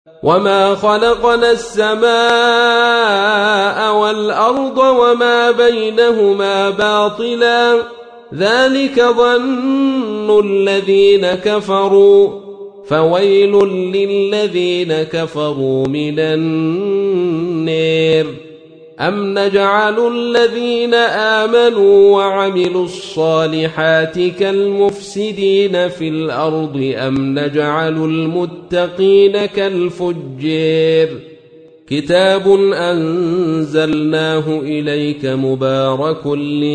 وما خلقنا السماء والأرض وما بينهما باطلا ذلك ظن الذين كفروا فويل للذين كفروا من النار أم نجعل الذين آمنوا وعملوا الصالحات كالمفسدين في الأرض أم نجعل المتقين كالفجار كتاب أنزلناه إليك مبارك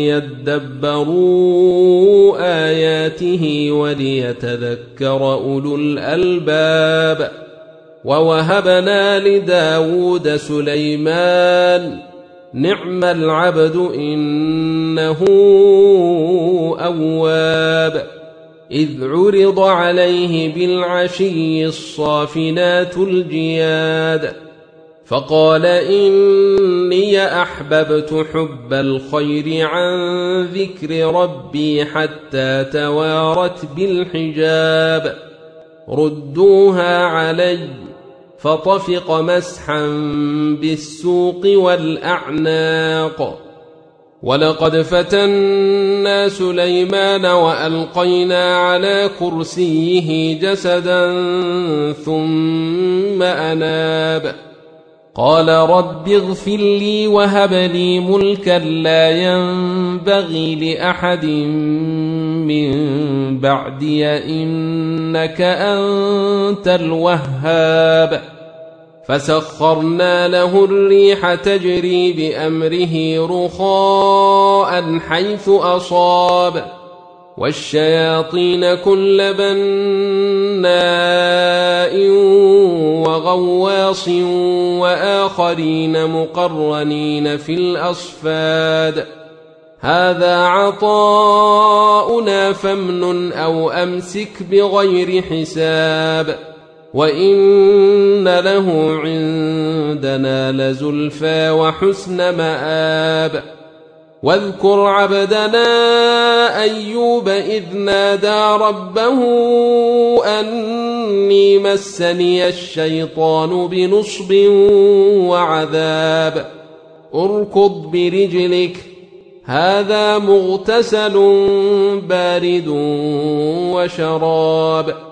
ليدبروا آياته وليتذكر أولو الألباب ووهبنا لداود سليمان نعم العبد إنه أواب إذ عرض عليه بالعشي الصافنات الجياد فقال إني أحببت حب الخير عن ذكر ربي حتى توارت بالحجاب ردوها علي فطفق مسحا بالسوق والأعناق ولقد فتنا سليمان وألقينا على كرسيه جسدا ثم أناب قال رب اغفر لي وهب لي ملكا لا ينبغي لأحد من بعدي إنك أنت الوهاب فسخرنا له الريح تجري بأمره رخاء حيث أصاب والشياطين كل بناء وغواص وآخرين مقرنين في الأصفاد هذا عطاؤنا فامنن أو أمسك بغير حساب وإن له عندنا لزلفى وحسن مآب واذكر عبدنا أيوب إذ نادى ربه أني مسني الشيطان بنصب وعذاب اركض برجلك هذا مغتسل بارد وشراب